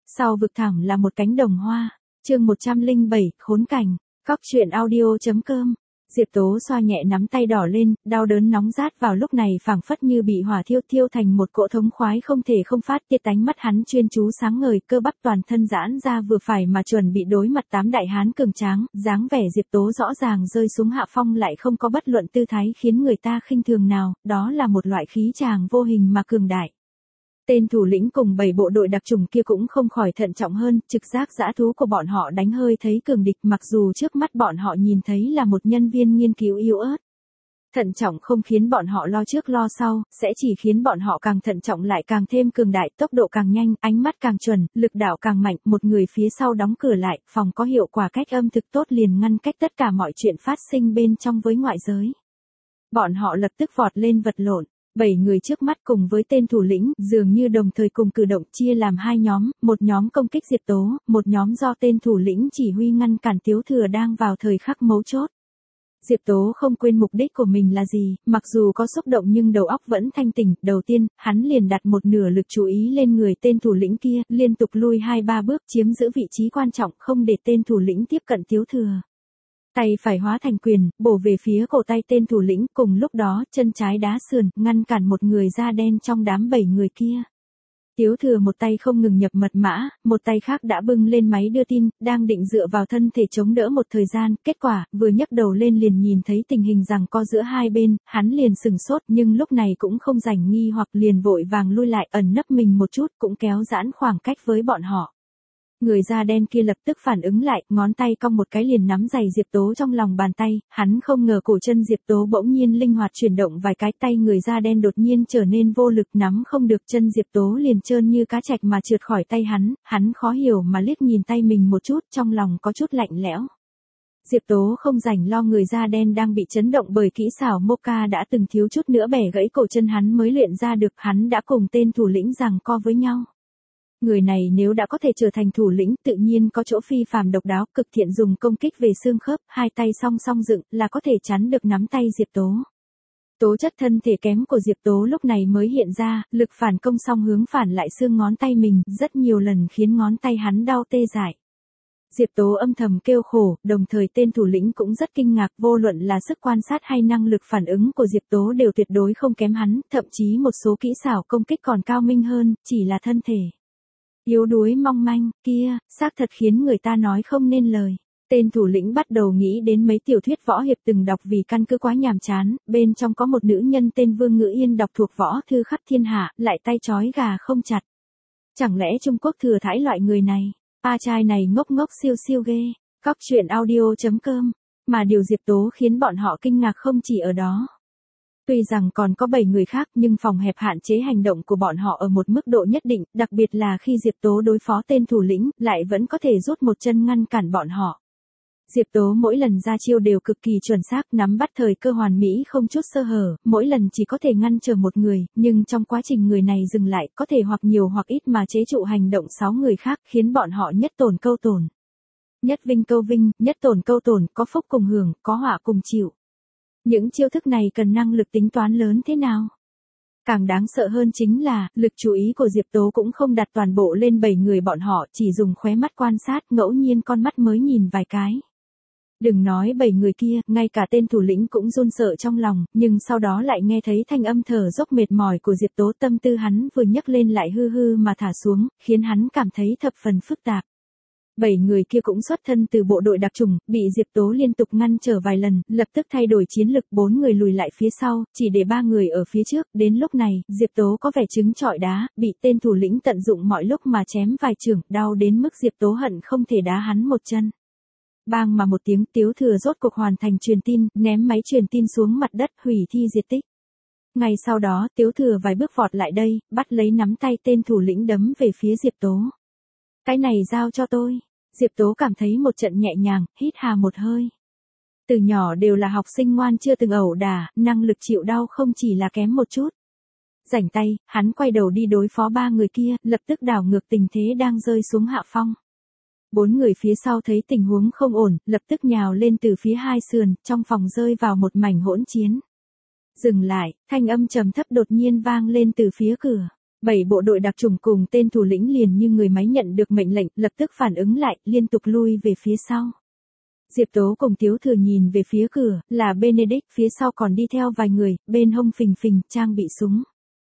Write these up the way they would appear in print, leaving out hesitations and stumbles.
Sau vực thẳm là một cánh đồng hoa. Chương 107, khốn cảnh. Cóc truyện audio.com. Diệp Tố xoa nhẹ nắm tay đỏ lên, đau đớn nóng rát vào lúc này phảng phất như bị hỏa thiêu thành một cỗ thống khoái không thể không phát tiết. Tánh mắt hắn chuyên chú sáng ngời, cơ bắp toàn thân giãn ra vừa phải mà chuẩn bị đối mặt 8 đại hán cường tráng. Dáng vẻ Diệp Tố rõ ràng rơi xuống hạ phong lại không có bất luận tư thái khiến người ta khinh thường nào, đó là một loại khí tràng vô hình mà cường đại. Tên thủ lĩnh cùng 7 bộ đội đặc chủng kia cũng không khỏi thận trọng hơn, trực giác dã thú của bọn họ đánh hơi thấy cường địch, mặc dù trước mắt bọn họ nhìn thấy là một nhân viên nghiên cứu yếu ớt. Thận trọng không khiến bọn họ lo trước lo sau, sẽ chỉ khiến bọn họ càng thận trọng lại càng thêm cường đại, tốc độ càng nhanh, ánh mắt càng chuẩn, lực đạo càng mạnh. Một người phía sau đóng cửa lại, phòng có hiệu quả cách âm thực tốt liền ngăn cách tất cả mọi chuyện phát sinh bên trong với ngoại giới. Bọn họ lập tức vọt lên vật lộn. 7 người trước mắt cùng với tên thủ lĩnh dường như đồng thời cùng cử động, chia làm 2 nhóm, một nhóm công kích Diệp Tố, một nhóm do tên thủ lĩnh chỉ huy ngăn cản Tiếu Thừa đang vào thời khắc mấu chốt. Diệp Tố không quên mục đích của mình là gì, mặc dù có xúc động nhưng đầu óc vẫn thanh tỉnh. Đầu tiên, hắn liền đặt một nửa lực chú ý lên người tên thủ lĩnh kia, liên tục lui 2-3 bước chiếm giữ vị trí quan trọng, không để tên thủ lĩnh tiếp cận Tiếu Thừa. Tay phải hóa thành quyền, bổ về phía cổ tay tên thủ lĩnh, cùng lúc đó, chân trái đá sườn, ngăn cản một người da đen trong đám 7 người kia. Tiếu Thừa một tay không ngừng nhập mật mã, một tay khác đã bưng lên máy đưa tin, đang định dựa vào thân thể chống đỡ một thời gian, kết quả, vừa nhấc đầu lên liền nhìn thấy tình hình giằng co giữa hai bên, hắn liền sừng sốt nhưng lúc này cũng không rảnh nghi hoặc liền vội vàng lui lại, ẩn nấp mình một chút, cũng kéo giãn khoảng cách với bọn họ. Người da đen kia lập tức phản ứng lại, ngón tay cong một cái liền nắm giày Diệp Tố trong lòng bàn tay, hắn không ngờ cổ chân Diệp Tố bỗng nhiên linh hoạt chuyển động vài cái, tay người da đen đột nhiên trở nên vô lực, nắm không được, chân Diệp Tố liền trơn như cá trạch mà trượt khỏi tay hắn khó hiểu mà liếc nhìn tay mình một chút, trong lòng có chút lạnh lẽo. Diệp Tố không rảnh lo người da đen đang bị chấn động bởi kỹ xảo Moka đã từng thiếu chút nữa bẻ gãy cổ chân hắn mới luyện ra được, hắn đã cùng tên thủ lĩnh giằng co với nhau. Người này nếu đã có thể trở thành thủ lĩnh, tự nhiên có chỗ phi phàm độc đáo, cực thiện dùng công kích về xương khớp, hai tay song song dựng là có thể chắn được nắm tay Diệp Tố. Tố chất thân thể kém của Diệp Tố lúc này mới hiện ra, lực phản công song hướng phản lại xương ngón tay mình, rất nhiều lần khiến ngón tay hắn đau tê dại. Diệp Tố âm thầm kêu khổ, đồng thời tên thủ lĩnh cũng rất kinh ngạc, vô luận là sức quan sát hay năng lực phản ứng của Diệp Tố đều tuyệt đối không kém hắn, thậm chí một số kỹ xảo công kích còn cao minh hơn, chỉ là thân thể yếu đuối mong manh, kia, xác thật khiến người ta nói không nên lời. Tên thủ lĩnh bắt đầu nghĩ đến mấy tiểu thuyết võ hiệp từng đọc vì căn cứ quá nhàm chán, bên trong có một nữ nhân tên Vương Ngữ Yên đọc thuộc võ thư khắp thiên hạ, lại tay trói gà không chặt. Chẳng lẽ Trung Quốc thừa thãi loại người này? Trai này ngốc ngốc siêu siêu ghê. Cóc truyện audio.com. Mà điều Diệp Tố khiến bọn họ kinh ngạc không chỉ ở đó. Tuy rằng còn có 7 người khác nhưng phòng hẹp hạn chế hành động của bọn họ ở một mức độ nhất định, đặc biệt là khi Diệp Tố đối phó tên thủ lĩnh, lại vẫn có thể rút một chân ngăn cản bọn họ. Diệp Tố mỗi lần ra chiêu đều cực kỳ chuẩn xác, nắm bắt thời cơ hoàn mỹ không chút sơ hở, mỗi lần chỉ có thể ngăn trở một người, nhưng trong quá trình người này dừng lại, có thể hoặc nhiều hoặc ít mà chế trụ hành động 6 người khác, khiến bọn họ nhất tổn câu tổn. Nhất vinh câu vinh, nhất tổn câu tổn, có phúc cùng hưởng, có họa cùng chịu. Những chiêu thức này cần năng lực tính toán lớn thế nào? Càng đáng sợ hơn chính là, lực chú ý của Diệp Tố cũng không đặt toàn bộ lên 7 người bọn họ, chỉ dùng khóe mắt quan sát, ngẫu nhiên con mắt mới nhìn vài cái. Đừng nói 7 người kia, ngay cả tên thủ lĩnh cũng run sợ trong lòng, nhưng sau đó lại nghe thấy thanh âm thở dốc mệt mỏi của Diệp Tố, tâm tư hắn vừa nhấc lên lại hư hư mà thả xuống, khiến hắn cảm thấy thập phần phức tạp. 7 người kia cũng xuất thân từ bộ đội đặc chủng, bị Diệp Tố liên tục ngăn trở vài lần, lập tức thay đổi chiến lực, 4 người lùi lại phía sau, chỉ để 3 người ở phía trước. Đến lúc này, Diệp Tố có vẻ trứng trọi đá, bị tên thủ lĩnh tận dụng mọi lúc mà chém vài chưởng, đau đến mức Diệp Tố hận không thể đá hắn một chân. Bang mà một tiếng, Tiếu Thừa rốt cuộc hoàn thành truyền tin, ném máy truyền tin xuống mặt đất, hủy thi diệt tích. Ngay sau đó, Tiếu Thừa vài bước vọt lại đây, bắt lấy nắm tay tên thủ lĩnh đấm về phía Diệp Tố. Cái này giao cho tôi. Diệp Tố cảm thấy một trận nhẹ nhàng, hít hà một hơi. Từ nhỏ đều là học sinh ngoan chưa từng ẩu đả, năng lực chịu đau không chỉ là kém một chút. Rảnh tay, hắn quay đầu đi đối phó 3 người kia, lập tức đảo ngược tình thế đang rơi xuống hạ phong. 4 người phía sau thấy tình huống không ổn, lập tức nhào lên từ phía hai sườn, trong phòng rơi vào một mảnh hỗn chiến. Dừng lại, thanh âm trầm thấp đột nhiên vang lên từ phía cửa. 7 bộ đội đặc chủng cùng tên thủ lĩnh liền như người máy nhận được mệnh lệnh, lập tức phản ứng lại, liên tục lui về phía sau. Diệp Tố cùng Tiếu Thừa nhìn về phía cửa, là Benedict, phía sau còn đi theo vài người, bên hông phình phình, trang bị súng.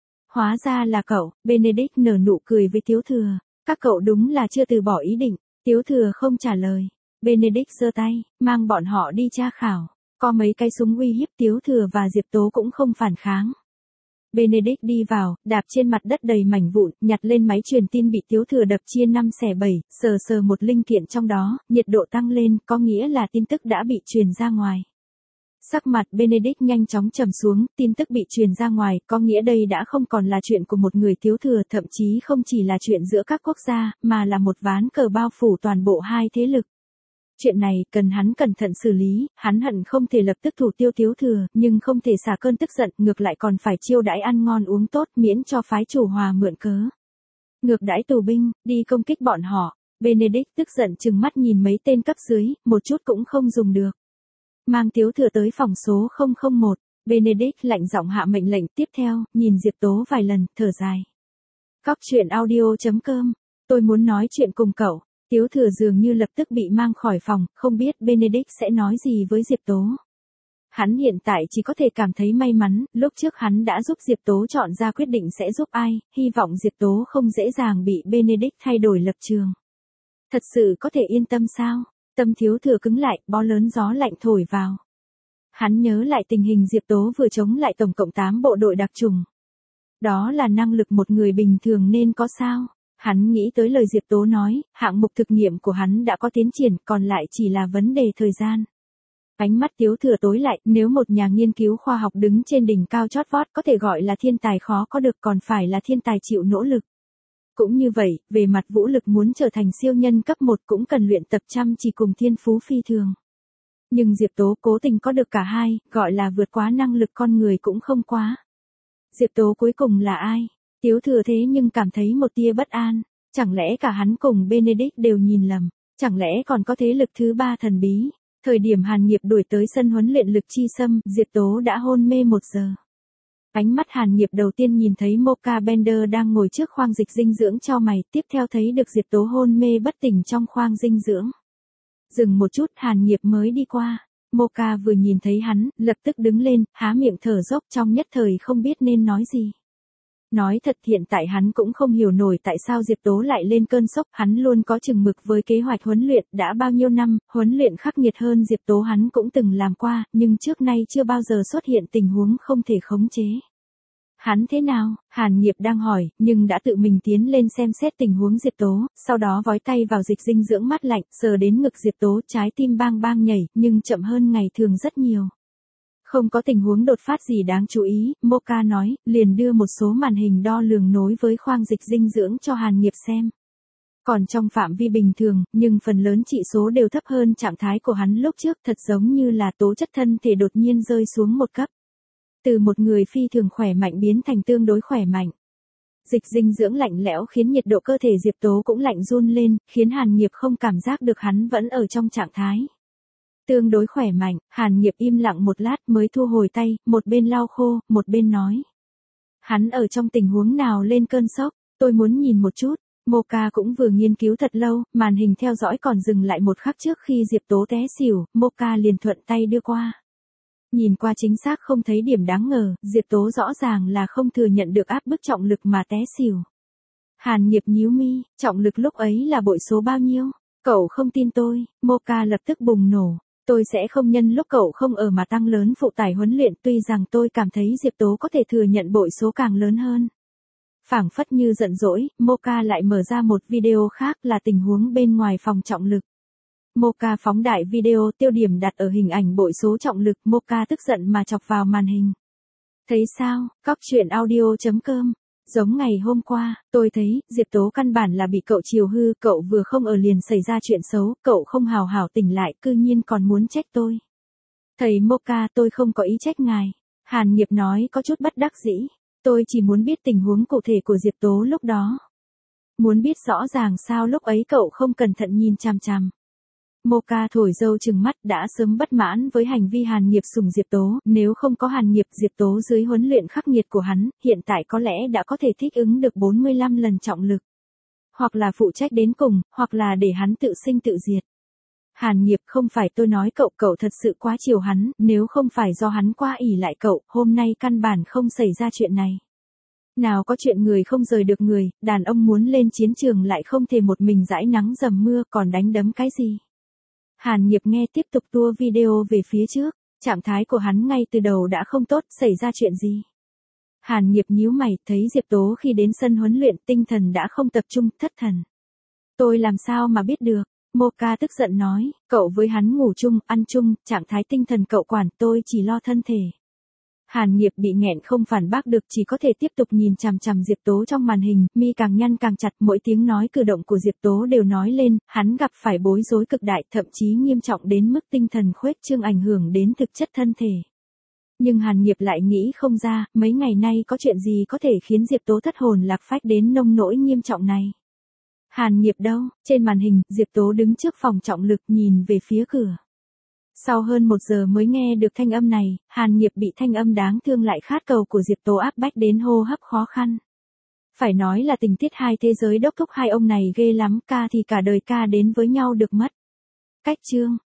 Hóa ra là cậu, Benedict nở nụ cười với Tiếu Thừa. Các cậu đúng là chưa từ bỏ ý định. Tiếu Thừa không trả lời. Benedict giơ tay, mang bọn họ đi tra khảo. Có mấy cái súng uy hiếp Tiếu Thừa và Diệp Tố cũng không phản kháng. Benedict đi vào, đạp trên mặt đất đầy mảnh vụn, nhặt lên máy truyền tin bị Tiếu Thừa đập chia 5 xẻ 7, sờ sờ một linh kiện trong đó, nhiệt độ tăng lên, có nghĩa là tin tức đã bị truyền ra ngoài. Sắc mặt Benedict nhanh chóng trầm xuống, tin tức bị truyền ra ngoài, có nghĩa đây đã không còn là chuyện của một người Tiếu Thừa, thậm chí không chỉ là chuyện giữa các quốc gia, mà là một ván cờ bao phủ toàn bộ hai thế lực. Chuyện này cần hắn cẩn thận xử lý, hắn hận không thể lập tức thủ tiêu Tiếu Thừa, nhưng không thể xả cơn tức giận, ngược lại còn phải chiêu đãi ăn ngon uống tốt miễn cho phái chủ hòa mượn cớ. Ngược đãi tù binh, đi công kích bọn họ. Benedict tức giận trừng mắt nhìn mấy tên cấp dưới, một chút cũng không dùng được. Mang Tiếu Thừa tới phòng số 001, Benedict lạnh giọng hạ mệnh lệnh, tiếp theo, nhìn Diệp Tố vài lần, thở dài. Cóc truyện audio.com, tôi muốn nói chuyện cùng cậu. Tiếu Thừa dường như lập tức bị mang khỏi phòng, không biết Benedict sẽ nói gì với Diệp Tố. Hắn hiện tại chỉ có thể cảm thấy may mắn, lúc trước hắn đã giúp Diệp Tố chọn ra quyết định sẽ giúp ai, hy vọng Diệp Tố không dễ dàng bị Benedict thay đổi lập trường. Thật sự có thể yên tâm sao? Tâm Tiếu Thừa cứng lại, bó lớn gió lạnh thổi vào. Hắn nhớ lại tình hình Diệp Tố vừa chống lại tổng cộng 8 bộ đội đặc chủng. Đó là năng lực một người bình thường nên có sao? Hắn nghĩ tới lời Diệp Tố nói, hạng mục thực nghiệm của hắn đã có tiến triển, còn lại chỉ là vấn đề thời gian. Ánh mắt Tiếu Thừa tối lại, nếu một nhà nghiên cứu khoa học đứng trên đỉnh cao chót vót có thể gọi là thiên tài khó có được, còn phải là thiên tài chịu nỗ lực. Cũng như vậy, về mặt vũ lực muốn trở thành siêu nhân cấp 1 cũng cần luyện tập chăm chỉ cùng thiên phú phi thường. Nhưng Diệp Tố cố tình có được cả hai, gọi là vượt quá năng lực con người cũng không quá. Diệp Tố cuối cùng là ai? Tiếu Thừa thế nhưng cảm thấy một tia bất an, chẳng lẽ cả hắn cùng Benedict đều nhìn lầm, chẳng lẽ còn có thế lực thứ ba thần bí. Thời điểm Hàn Nghiệp đuổi tới sân huấn luyện lực chi xâm, Diệp Tố đã hôn mê 1 giờ. Ánh mắt Hàn Nghiệp đầu tiên nhìn thấy Mocha Bender đang ngồi trước khoang dịch dinh dưỡng chau mày, tiếp theo thấy được Diệp Tố hôn mê bất tỉnh trong khoang dinh dưỡng. Dừng một chút, Hàn Nghiệp mới đi qua. Mocha vừa nhìn thấy hắn, lập tức đứng lên, há miệng thở dốc, trong nhất thời không biết nên nói gì. Nói thật, hiện tại hắn cũng không hiểu nổi tại sao Diệp Tố lại lên cơn sốc, hắn luôn có chừng mực với kế hoạch huấn luyện, đã bao nhiêu năm, huấn luyện khắc nghiệt hơn Diệp Tố hắn cũng từng làm qua, nhưng trước nay chưa bao giờ xuất hiện tình huống không thể khống chế. Hắn thế nào? Hàn Nghiệp đang hỏi, nhưng đã tự mình tiến lên xem xét tình huống Diệp Tố, sau đó vói tay vào dịch dinh dưỡng mát lạnh, sờ đến ngực Diệp Tố, trái tim bang bang nhảy, nhưng chậm hơn ngày thường rất nhiều. Không có tình huống đột phát gì đáng chú ý, Mocha nói, liền đưa một số màn hình đo lường nối với khoang dịch dinh dưỡng cho Hàn Nghiệp xem. Còn trong phạm vi bình thường, nhưng phần lớn chỉ số đều thấp hơn trạng thái của hắn lúc trước, thật giống như là tố chất thân thể đột nhiên rơi xuống một cấp. Từ một người phi thường khỏe mạnh biến thành tương đối khỏe mạnh. Dịch dinh dưỡng lạnh lẽo khiến nhiệt độ cơ thể Diệp Tố cũng lạnh run lên, khiến Hàn Nghiệp không cảm giác được hắn vẫn ở trong trạng thái tương đối khỏe mạnh. Hàn Nghiệp im lặng một lát mới thu hồi tay, một bên lau khô, một bên nói. Hắn ở trong tình huống nào lên cơn sốc, tôi muốn nhìn một chút. Mocha cũng vừa nghiên cứu thật lâu, màn hình theo dõi còn dừng lại một khắc trước khi Diệp Tố té xỉu, Mocha liền thuận tay đưa qua. Nhìn qua chính xác không thấy điểm đáng ngờ, Diệp Tố rõ ràng là không thừa nhận được áp bức trọng lực mà té xỉu. Hàn Nghiệp nhíu mi, trọng lực lúc ấy là bội số bao nhiêu? Cậu không tin tôi, Mocha lập tức bùng nổ. Tôi sẽ không nhân lúc cậu không ở mà tăng lớn phụ tải huấn luyện, tuy rằng tôi cảm thấy Diệp Tố có thể thừa nhận bội số càng lớn hơn. Phảng phất như giận dỗi, Mocha lại mở ra một video khác là tình huống bên ngoài phòng trọng lực. Mocha phóng đại video, tiêu điểm đặt ở hình ảnh bội số trọng lực, Mocha tức giận mà chọc vào màn hình. Thấy sao? Cóc truyện audio.com. Giống ngày hôm qua, tôi thấy, Diệp Tố căn bản là bị cậu chiều hư, cậu vừa không ở liền xảy ra chuyện xấu, cậu không hào hảo tỉnh lại, cư nhiên còn muốn trách tôi. Thầy Mocha, tôi không có ý trách ngài. Hàn Nghiệp nói có chút bất đắc dĩ. Tôi chỉ muốn biết tình huống cụ thể của Diệp Tố lúc đó. Muốn biết rõ ràng sao lúc ấy cậu không cẩn thận nhìn chằm chằm. Mocha thổi dâu trừng mắt đã sớm bất mãn với hành vi Hàn Nghiệp sủng Diệp Tố, nếu không có Hàn Nghiệp Diệp Tố dưới huấn luyện khắc nghiệt của hắn, hiện tại có lẽ đã có thể thích ứng được 45 lần trọng lực. Hoặc là phụ trách đến cùng, hoặc là để hắn tự sinh tự diệt. Hàn Nghiệp không phải tôi nói cậu, cậu thật sự quá chiều hắn, nếu không phải do hắn quá ỷ lại cậu, hôm nay căn bản không xảy ra chuyện này. Nào có chuyện người không rời được người, đàn ông muốn lên chiến trường lại không thể một mình dãi nắng dầm mưa còn đánh đấm cái gì. Hàn Nghiệp nghe tiếp tục tua video về phía trước, trạng thái của hắn ngay từ đầu đã không tốt, xảy ra chuyện gì. Hàn Nghiệp nhíu mày, thấy Diệp Tố khi đến sân huấn luyện tinh thần đã không tập trung, thất thần. Tôi làm sao mà biết được, Mocha tức giận nói, cậu với hắn ngủ chung, ăn chung, trạng thái tinh thần cậu quản, tôi chỉ lo thân thể. Hàn Nghiệp bị nghẹn không phản bác được, chỉ có thể tiếp tục nhìn chằm chằm Diệp Tố trong màn hình, mi càng nhăn càng chặt, mỗi tiếng nói cử động của Diệp Tố đều nói lên, hắn gặp phải bối rối cực đại, thậm chí nghiêm trọng đến mức tinh thần khuếch trương ảnh hưởng đến thực chất thân thể. Nhưng Hàn Nghiệp lại nghĩ không ra, mấy ngày nay có chuyện gì có thể khiến Diệp Tố thất hồn lạc phách đến nông nỗi nghiêm trọng này. Hàn Nghiệp đâu? Trên màn hình, Diệp Tố đứng trước phòng trọng lực nhìn về phía cửa. Sau hơn 1 giờ mới nghe được thanh âm này, Hàn Nghiệp bị thanh âm đáng thương lại khát cầu của Diệp Tố áp bách đến hô hấp khó khăn. Phải nói là tình tiết hai thế giới đốc thúc hai ông này ghê lắm, ca thì cả đời ca đến với nhau được mất. Cách chương